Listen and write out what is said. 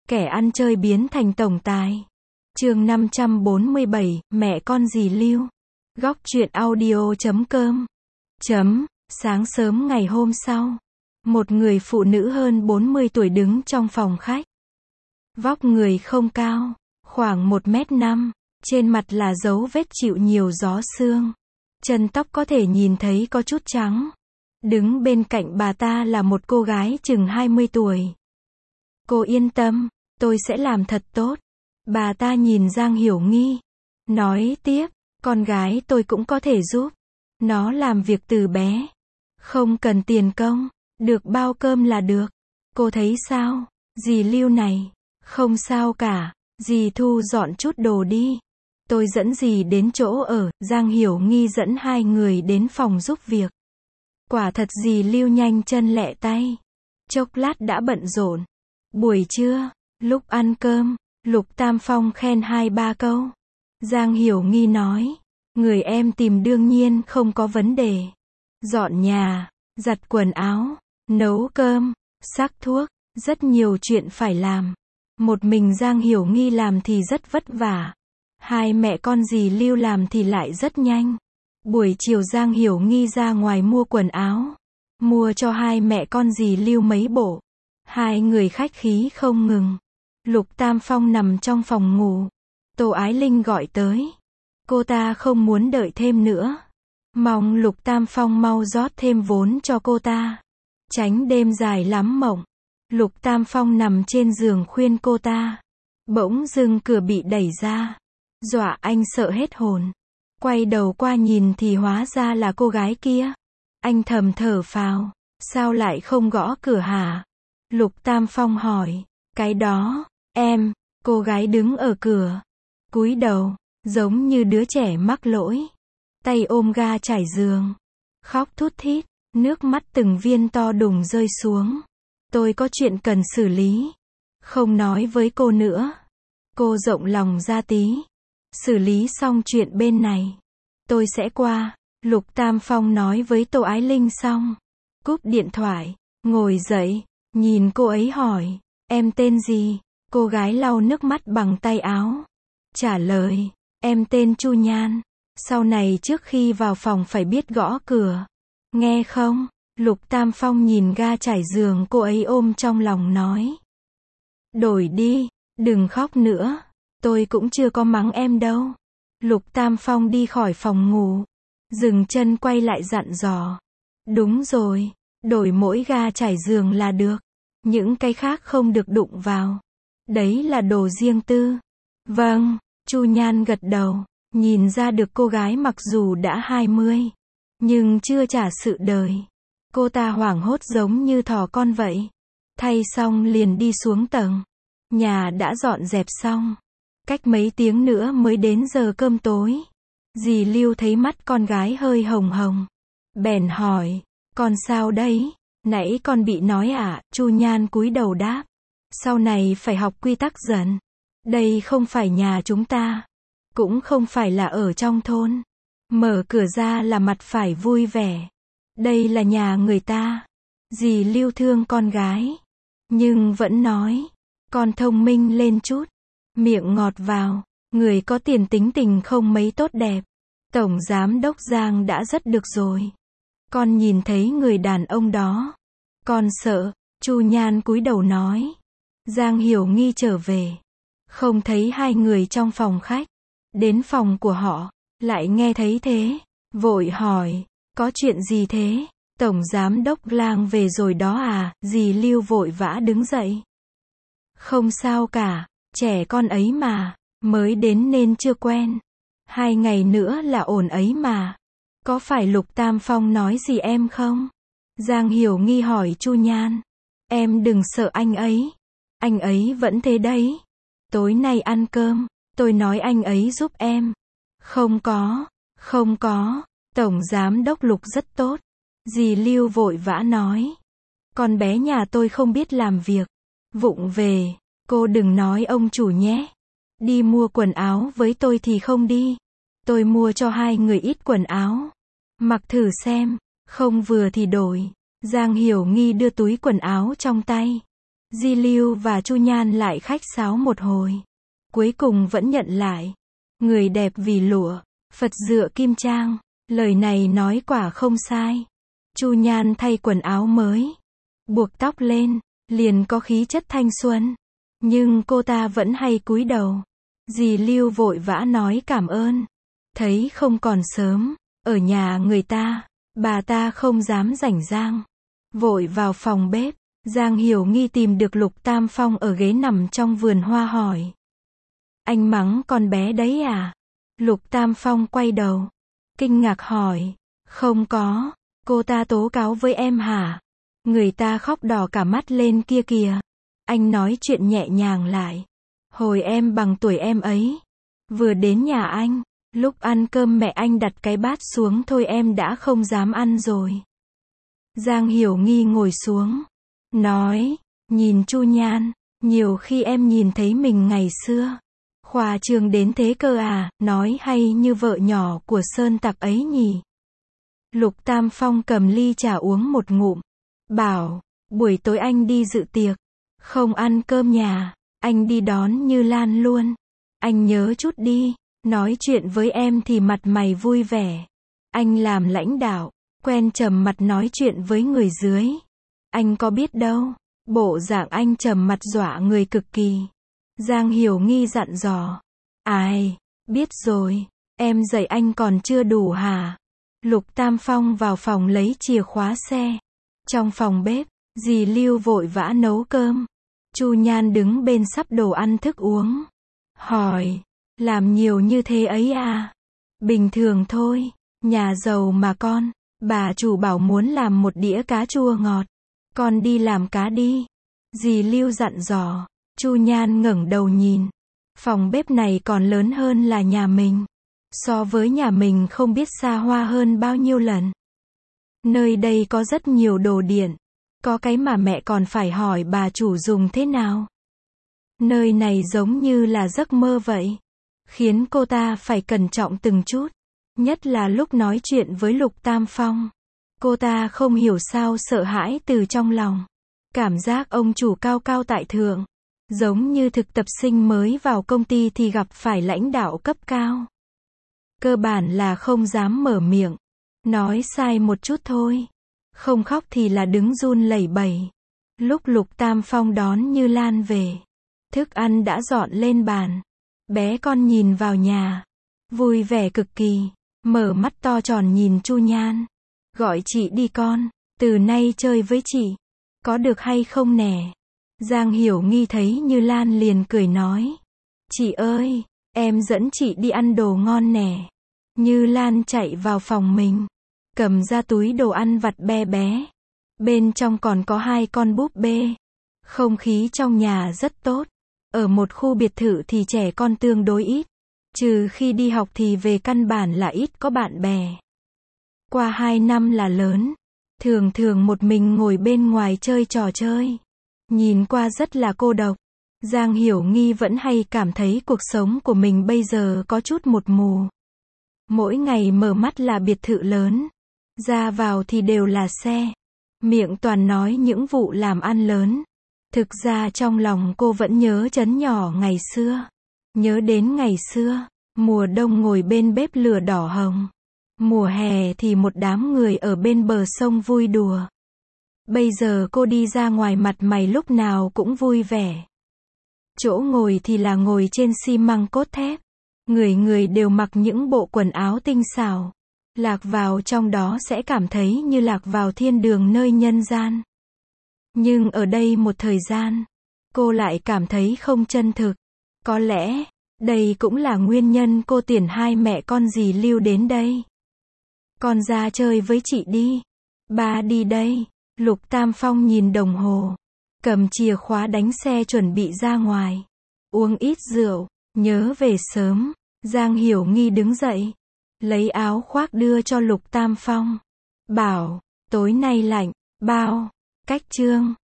Kẻ ăn chơi biến thành tổng tài. Chương 547, mẹ con dì Lưu. Góc truyện audio.com. Sáng sớm ngày hôm sau, một người phụ nữ hơn 40 tuổi đứng trong phòng khách. Vóc người không cao, khoảng 1m5, trên mặt là dấu vết chịu nhiều gió sương. Chân tóc có thể nhìn thấy có chút trắng. Đứng bên cạnh bà ta là một cô gái chừng 20 tuổi. Cô yên tâm, tôi sẽ làm thật tốt. Bà ta nhìn Giang Hiểu Nghi, nói tiếp, con gái tôi cũng có thể giúp. Nó làm việc từ bé, không cần tiền công, được bao cơm là được. Cô thấy sao, dì Lưu này? Không sao cả, dì thu dọn chút đồ đi. Tôi dẫn dì đến chỗ ở. Giang Hiểu Nghi dẫn hai người đến phòng giúp việc. Quả thật dì Lưu nhanh chân lẹ tay. Chốc lát đã bận rộn. Buổi trưa, lúc ăn cơm, Lục Tam Phong khen 2-3 câu. Giang Hiểu Nghi nói, người em tìm đương nhiên không có vấn đề. Dọn nhà, giặt quần áo, nấu cơm, sắc thuốc, rất nhiều chuyện phải làm. Một mình Giang Hiểu Nghi làm thì rất vất vả. Hai mẹ con dì Lưu làm thì lại rất nhanh. Buổi chiều Giang Hiểu Nghi ra ngoài mua quần áo. Mua cho hai mẹ con dì Lưu mấy bộ. Hai người khách khí không ngừng. Lục Tam Phong nằm trong phòng ngủ. Tô Ái Linh gọi tới. Cô ta không muốn đợi thêm nữa. Mong Lục Tam Phong mau rót thêm vốn cho cô ta. Tránh đêm dài lắm mộng. Lục Tam Phong nằm trên giường khuyên cô ta. Bỗng dưng cửa bị đẩy ra. Dọa anh sợ hết hồn. Quay đầu qua nhìn thì hóa ra là cô gái kia. Anh thầm thở phào. Sao lại không gõ cửa hả? Lục Tam Phong hỏi. Cái đó, em. Cô gái đứng ở cửa. Cúi đầu, giống như đứa trẻ mắc lỗi. Tay ôm ga trải giường. Khóc thút thít. Nước mắt từng viên to đùng rơi xuống. Tôi có chuyện cần xử lý. Không nói với cô nữa. Cô rộng lòng ra tí. Xử lý xong chuyện bên này, tôi sẽ qua. Lục Tam Phong nói với Tô Ái Linh xong. Cúp điện thoại, ngồi dậy, nhìn cô ấy hỏi, em tên gì? Cô gái lau nước mắt bằng tay áo. Trả lời, em tên Chu Nhan. Sau này trước khi vào phòng phải biết gõ cửa. Nghe không? Lục Tam Phong nhìn ga trải giường cô ấy ôm trong lòng nói. Đổi đi, đừng khóc nữa. Tôi cũng chưa có mắng em đâu. Lục Tam Phong đi khỏi phòng ngủ. Dừng chân quay lại dặn dò. Đúng rồi, đổi mỗi ga trải giường là được. Những cái khác không được đụng vào. Đấy là đồ riêng tư. Vâng, Chu Nhan gật đầu. Nhìn ra được cô gái mặc dù đã 20, nhưng chưa trả sự đời. Cô ta hoảng hốt giống như thỏ con vậy. Thay xong liền đi xuống tầng. Nhà đã dọn dẹp xong. Cách mấy tiếng nữa mới đến giờ cơm tối. Dì Lưu thấy mắt con gái hơi hồng hồng. Bèn hỏi, con sao đấy? Nãy con bị nói à? Chu Nhan cúi đầu đáp. Sau này phải học quy tắc dần. Đây không phải nhà chúng ta. Cũng không phải là ở trong thôn. Mở cửa ra là mặt phải vui vẻ. Đây là nhà người ta. Dì Lưu thương con gái. Nhưng vẫn nói, con thông minh lên chút. Miệng ngọt vào, người có tiền tính tình không mấy tốt đẹp. Tổng giám đốc Giang đã rất được rồi. Con nhìn thấy người đàn ông đó. Con sợ. Chu Nhan cúi đầu nói. Giang Hiểu Nghi trở về. Không thấy hai người trong phòng khách. Đến phòng của họ, lại nghe thấy thế. Vội hỏi, có chuyện gì thế? Tổng giám đốc Lang về rồi đó à? Dì Lưu vội vã đứng dậy. Không sao cả. Trẻ con ấy mà, mới đến nên chưa quen. 2 ngày nữa là ổn ấy mà. Có phải Lục Tam Phong nói gì em không? Giang Hiểu Nghi hỏi Chu Nhan. Em đừng sợ anh ấy. Anh ấy vẫn thế đấy. Tối nay ăn cơm, tôi nói anh ấy giúp em. Không có. Tổng giám đốc Lục rất tốt. Dì Lưu vội vã nói. Con bé nhà tôi không biết làm việc. Vụng về. Cô đừng nói ông chủ nhé. Đi mua quần áo với tôi thì không đi. Tôi mua cho hai người ít quần áo. Mặc thử xem, không vừa thì đổi. Giang Hiểu Nghi đưa túi quần áo trong tay. Di Lưu và Chu Nhan lại khách sáo một hồi. Cuối cùng vẫn nhận lại. Người đẹp vì lụa, Phật dựa kim trang. Lời này nói quả không sai. Chu Nhan thay quần áo mới, buộc tóc lên, liền có khí chất thanh xuân. Nhưng cô ta vẫn hay cúi đầu. Dì Lưu vội vã nói cảm ơn. Thấy không còn sớm, ở nhà người ta, bà ta không dám rảnh rang. Vội vào phòng bếp, Giang Hiểu Nghi tìm được Lục Tam Phong ở ghế nằm trong vườn hoa hỏi. Anh mắng con bé đấy à? Lục Tam Phong quay đầu, kinh ngạc hỏi. Không có, cô ta tố cáo với em hả? Người ta khóc đỏ cả mắt lên kia kìa. Anh nói chuyện nhẹ nhàng lại. Hồi em bằng tuổi em ấy, vừa đến nhà anh, lúc ăn cơm mẹ anh đặt cái bát xuống thôi em đã không dám ăn rồi. Giang Hiểu Nghi ngồi xuống, nói, nhìn Chu Nhan, nhiều khi em nhìn thấy mình ngày xưa. Khoa trương đến thế cơ à, nói hay như vợ nhỏ của Sơn Tặc ấy nhỉ. Lục Tam Phong cầm ly trà uống một ngụm, bảo, buổi tối anh đi dự tiệc, không ăn cơm nhà, anh đi đón Như Lan luôn. Anh nhớ chút đi, nói chuyện với em thì mặt mày vui vẻ. Anh làm lãnh đạo, quen trầm mặt nói chuyện với người dưới. Anh có biết đâu, bộ dạng anh trầm mặt dọa người cực kỳ. Giang Hiểu Nghi dặn dò. Ai, biết rồi, em dạy anh còn chưa đủ hả? Lục Tam Phong vào phòng lấy chìa khóa xe. Trong phòng bếp, dì Lưu vội vã nấu cơm. Chu Nhan đứng bên sắp đồ ăn thức uống. Hỏi, làm nhiều như thế ấy à? Bình thường thôi, nhà giàu mà con. Bà chủ bảo muốn làm một đĩa cá chua ngọt. Con đi làm cá đi. Dì Lưu dặn dò. Chu Nhan ngẩng đầu nhìn. Phòng bếp này còn lớn hơn là nhà mình. So với nhà mình không biết xa hoa hơn bao nhiêu lần. Nơi đây có rất nhiều đồ điện. Có cái mà mẹ còn phải hỏi bà chủ dùng thế nào. Nơi này giống như là giấc mơ vậy. Khiến cô ta phải cẩn trọng từng chút. Nhất là lúc nói chuyện với Lục Tam Phong. Cô ta không hiểu sao sợ hãi từ trong lòng. Cảm giác ông chủ cao cao tại thượng. Giống như thực tập sinh mới vào công ty thì gặp phải lãnh đạo cấp cao. Cơ bản là không dám mở miệng. Nói sai một chút thôi. Không khóc thì là đứng run lẩy bẩy. Lúc Lục Tam Phong đón Như Lan về, thức ăn đã dọn lên bàn. Bé con nhìn vào nhà, vui vẻ cực kỳ, mở mắt to tròn nhìn Chu Nhan. Gọi chị đi con, từ nay chơi với chị. Có được hay không nè? Giang Hiểu Nghi thấy Như Lan liền cười nói. Chị ơi, em dẫn chị đi ăn đồ ngon nè. Như Lan chạy vào phòng mình, cầm ra túi đồ ăn vặt bé bé. Bên trong còn có 2 con búp bê. Không khí trong nhà rất tốt. Ở một khu biệt thự thì trẻ con tương đối ít. Trừ khi đi học thì về căn bản là ít có bạn bè. Qua 2 năm là lớn. Thường thường một mình ngồi bên ngoài chơi trò chơi. Nhìn qua rất là cô độc. Giang Hiểu Nghi vẫn hay cảm thấy cuộc sống của mình bây giờ có chút một mù. Mỗi ngày mở mắt là biệt thự lớn. Ra vào thì đều là xe. Miệng toàn nói những vụ làm ăn lớn. Thực ra trong lòng cô vẫn nhớ trấn nhỏ ngày xưa. Nhớ đến ngày xưa, mùa đông ngồi bên bếp lửa đỏ hồng. Mùa hè thì một đám người ở bên bờ sông vui đùa. Bây giờ cô đi ra ngoài mặt mày lúc nào cũng vui vẻ. Chỗ ngồi thì là ngồi trên xi măng cốt thép. Người người đều mặc những bộ quần áo tinh xảo. Lạc vào trong đó sẽ cảm thấy như lạc vào thiên đường nơi nhân gian. Nhưng ở đây một thời gian, cô lại cảm thấy không chân thực. Có lẽ, đây cũng là nguyên nhân cô tuyển 2 mẹ con dì Lưu đến đây. Con ra chơi với chị đi. Ba đi đây. Lục Tam Phong nhìn đồng hồ. Cầm chìa khóa đánh xe chuẩn bị ra ngoài. Uống ít rượu, nhớ về sớm. Giang Hiểu Nghi đứng dậy. Lấy áo khoác đưa cho Lục Tam Phong. Bảo, tối nay lạnh, bao. Cách chương